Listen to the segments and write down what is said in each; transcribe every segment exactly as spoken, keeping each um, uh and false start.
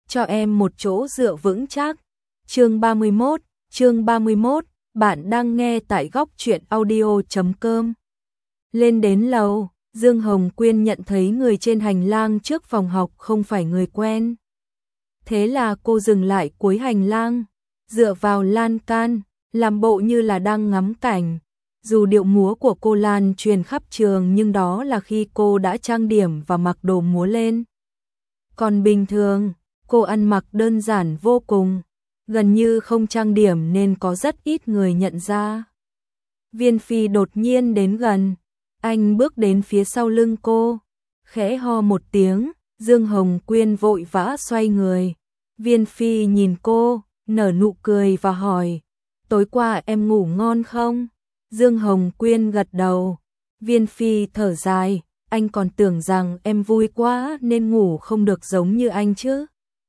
cho em một chỗ dựa vững chắc. Chương ba mươi mốt, chương ba mươi mốt, bạn đang nghe tại góc truyện audio chấm com. Lên đến lầu, Dương Hồng Quyên nhận thấy người trên hành lang trước phòng học không phải người quen. Thế là cô dừng lại cuối hành lang, dựa vào lan can, làm bộ như là đang ngắm cảnh. Dù điệu múa của cô lan truyền khắp trường nhưng đó là khi cô đã trang điểm và mặc đồ múa lên. Còn bình thường, cô ăn mặc đơn giản vô cùng, gần như không trang điểm nên có rất ít người nhận ra. Viên Phi đột nhiên đến gần, anh bước đến phía sau lưng cô, khẽ ho một tiếng, Dương Hồng Quyên vội vã xoay người. Viên Phi nhìn cô, nở nụ cười và hỏi, tối qua em ngủ ngon không? Dương Hồng Quyên gật đầu. Viên Phi thở dài, anh còn tưởng rằng em vui quá nên ngủ không được giống như anh chứ.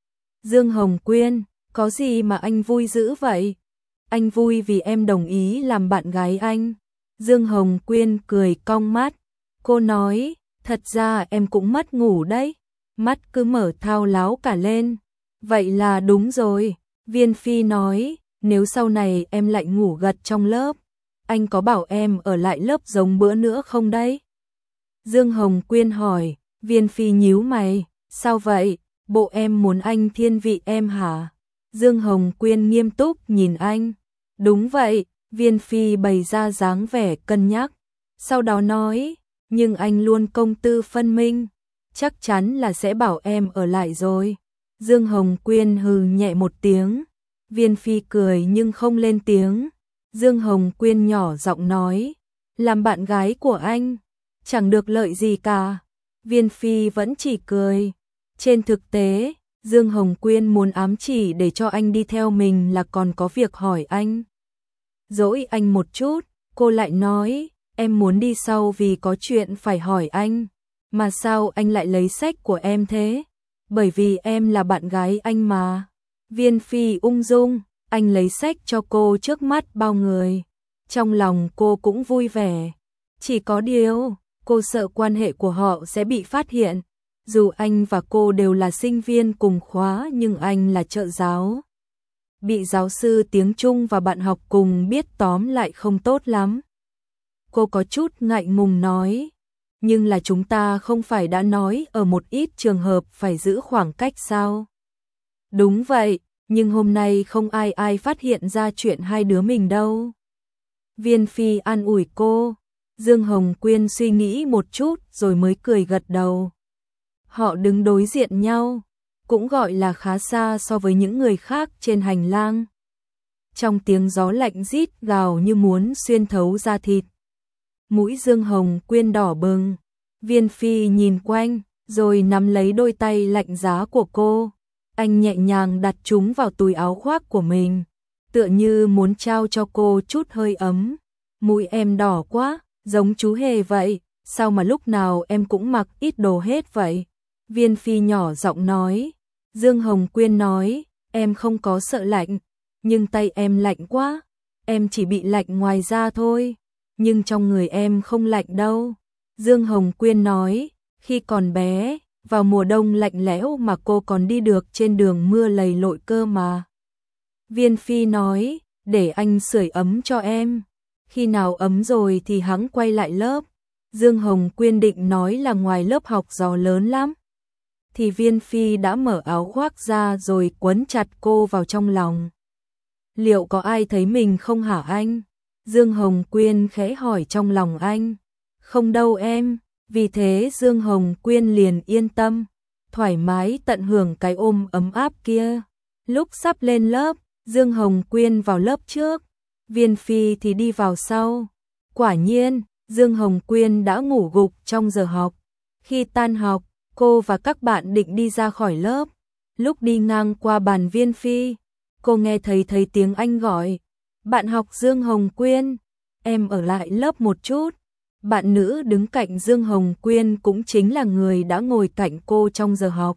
Dương Hồng Quyên, có gì mà anh vui dữ vậy? Anh vui vì em đồng ý làm bạn gái anh. Dương Hồng Quyên cười cong mắt. Cô nói, thật ra em cũng mất ngủ đấy. Mắt cứ mở thao láo cả lên. Vậy là đúng rồi. Viên Phi nói, nếu sau này em lại ngủ gật trong lớp, anh có bảo em ở lại lớp giống bữa nữa không đấy? Dương Hồng Quyên hỏi. Viên Phi nhíu mày, sao vậy? Bộ em muốn anh thiên vị em hả? Dương Hồng Quyên nghiêm túc nhìn anh. Đúng vậy, Viên Phi bày ra dáng vẻ cân nhắc. Sau đó nói, nhưng anh luôn công tư phân minh, chắc chắn là sẽ bảo em ở lại rồi. Dương Hồng Quyên hừ nhẹ một tiếng. Viên Phi cười nhưng không lên tiếng. Dương Hồng Quyên nhỏ giọng nói, làm bạn gái của anh, chẳng được lợi gì cả. Viên Phi vẫn chỉ cười. Trên thực tế, Dương Hồng Quyên muốn ám chỉ để cho anh đi theo mình là còn có việc hỏi anh. Dỗi anh một chút, cô lại nói, em muốn đi sau vì có chuyện phải hỏi anh. Mà sao anh lại lấy sách của em thế? Bởi vì em là bạn gái anh mà. Viên Phi ung dung, anh lấy sách cho cô trước mắt bao người. Trong lòng cô cũng vui vẻ. Chỉ có điều, cô sợ quan hệ của họ sẽ bị phát hiện. Dù anh và cô đều là sinh viên cùng khóa nhưng anh là trợ giáo. Bị giáo sư tiếng Trung và bạn học cùng biết tóm lại không tốt lắm. Cô có chút ngại ngùng nói, nhưng là chúng ta không phải đã nói ở một ít trường hợp phải giữ khoảng cách sao? Đúng vậy, nhưng hôm nay không ai ai phát hiện ra chuyện hai đứa mình đâu. Viên Phi an ủi cô. Dương Hồng Quyên suy nghĩ một chút rồi mới cười gật đầu. Họ đứng đối diện nhau, cũng gọi là khá xa so với những người khác trên hành lang. Trong tiếng gió lạnh rít gào như muốn xuyên thấu da thịt. Mũi Dương Hồng Quyên đỏ bừng. Viên Phi nhìn quanh, rồi nắm lấy đôi tay lạnh giá của cô. Anh nhẹ nhàng đặt chúng vào túi áo khoác của mình, tựa như muốn trao cho cô chút hơi ấm. Mũi em đỏ quá, giống chú hề vậy, sao mà lúc nào em cũng mặc ít đồ hết vậy? Viên Phi nhỏ giọng nói. Dương Hồng Quyên nói, em không có sợ lạnh, nhưng tay em lạnh quá. Em chỉ bị lạnh ngoài da thôi, nhưng trong người em không lạnh đâu. Dương Hồng Quyên nói, khi còn bé, vào mùa đông lạnh lẽo mà cô còn đi được trên đường mưa lầy lội cơ mà. Viên Phi nói, để anh sưởi ấm cho em. Khi nào ấm rồi thì hắn quay lại lớp. Dương Hồng Quyên định nói là ngoài lớp học gió lớn lắm. Thì Viên Phi đã mở áo khoác ra rồi quấn chặt cô vào trong lòng. Liệu có ai thấy mình không hả anh? Dương Hồng Quyên khẽ hỏi trong lòng anh. Không đâu em. Vì thế Dương Hồng Quyên liền yên tâm, thoải mái tận hưởng cái ôm ấm áp kia. Lúc sắp lên lớp, Dương Hồng Quyên vào lớp trước, Viên Phi thì đi vào sau. Quả nhiên, Dương Hồng Quyên đã ngủ gục trong giờ học. Khi tan học, cô và các bạn định đi ra khỏi lớp. Lúc đi ngang qua bàn Viên Phi, cô nghe thấy thấy tiếng anh gọi. Bạn học Dương Hồng Quyên, em ở lại lớp một chút. Bạn nữ đứng cạnh Dương Hồng Quyên cũng chính là người đã ngồi cạnh cô trong giờ học.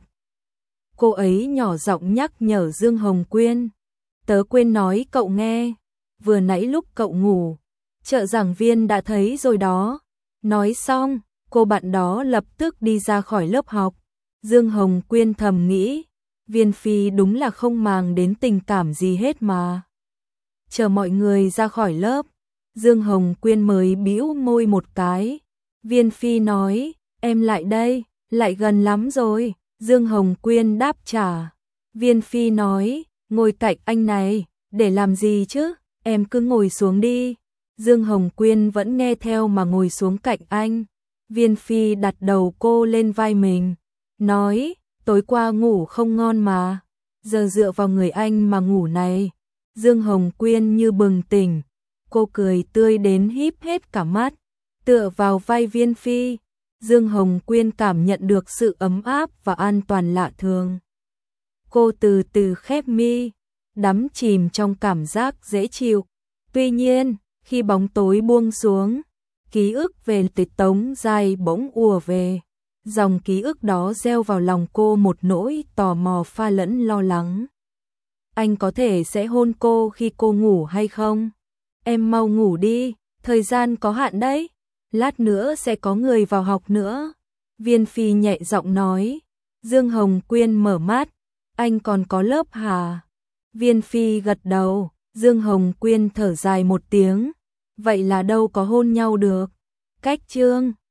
Cô ấy nhỏ giọng nhắc nhở Dương Hồng Quyên. Tớ quên nói cậu nghe, vừa nãy lúc cậu ngủ, trợ giảng viên đã thấy rồi đó. Nói xong, cô bạn đó lập tức đi ra khỏi lớp học. Dương Hồng Quyên thầm nghĩ, Viên Phi đúng là không màng đến tình cảm gì hết mà. Chờ mọi người ra khỏi lớp, Dương Hồng Quyên mới bĩu môi một cái. Viên Phi nói, em lại đây, lại gần lắm rồi. Dương Hồng Quyên đáp trả. Viên Phi nói, ngồi cạnh anh này, để làm gì chứ, em cứ ngồi xuống đi. Dương Hồng Quyên vẫn nghe theo mà ngồi xuống cạnh anh. Viên Phi đặt đầu cô lên vai mình, nói, tối qua ngủ không ngon mà, giờ dựa vào người anh mà ngủ này. Dương Hồng Quyên như bừng tỉnh, cô cười tươi đến híp hết cả mắt, tựa vào vai Viên Phi. Dương Hồng Quyên cảm nhận được sự ấm áp và an toàn lạ thường. Cô từ từ khép mi, đắm chìm trong cảm giác dễ chịu. Tuy nhiên, khi bóng tối buông xuống, ký ức về Tịch Tống Giai bỗng ùa về. Dòng ký ức đó gieo vào lòng cô một nỗi tò mò pha lẫn lo lắng. Anh có thể sẽ hôn cô khi cô ngủ hay không? Em mau ngủ đi, thời gian có hạn đấy. Lát nữa sẽ có người vào học nữa. Viên Phi nhẹ giọng nói. Dương Hồng Quyên mở mắt. Anh còn có lớp hả? Viên Phi gật đầu. Dương Hồng Quyên thở dài một tiếng. Vậy là đâu có hôn nhau được. Cách chương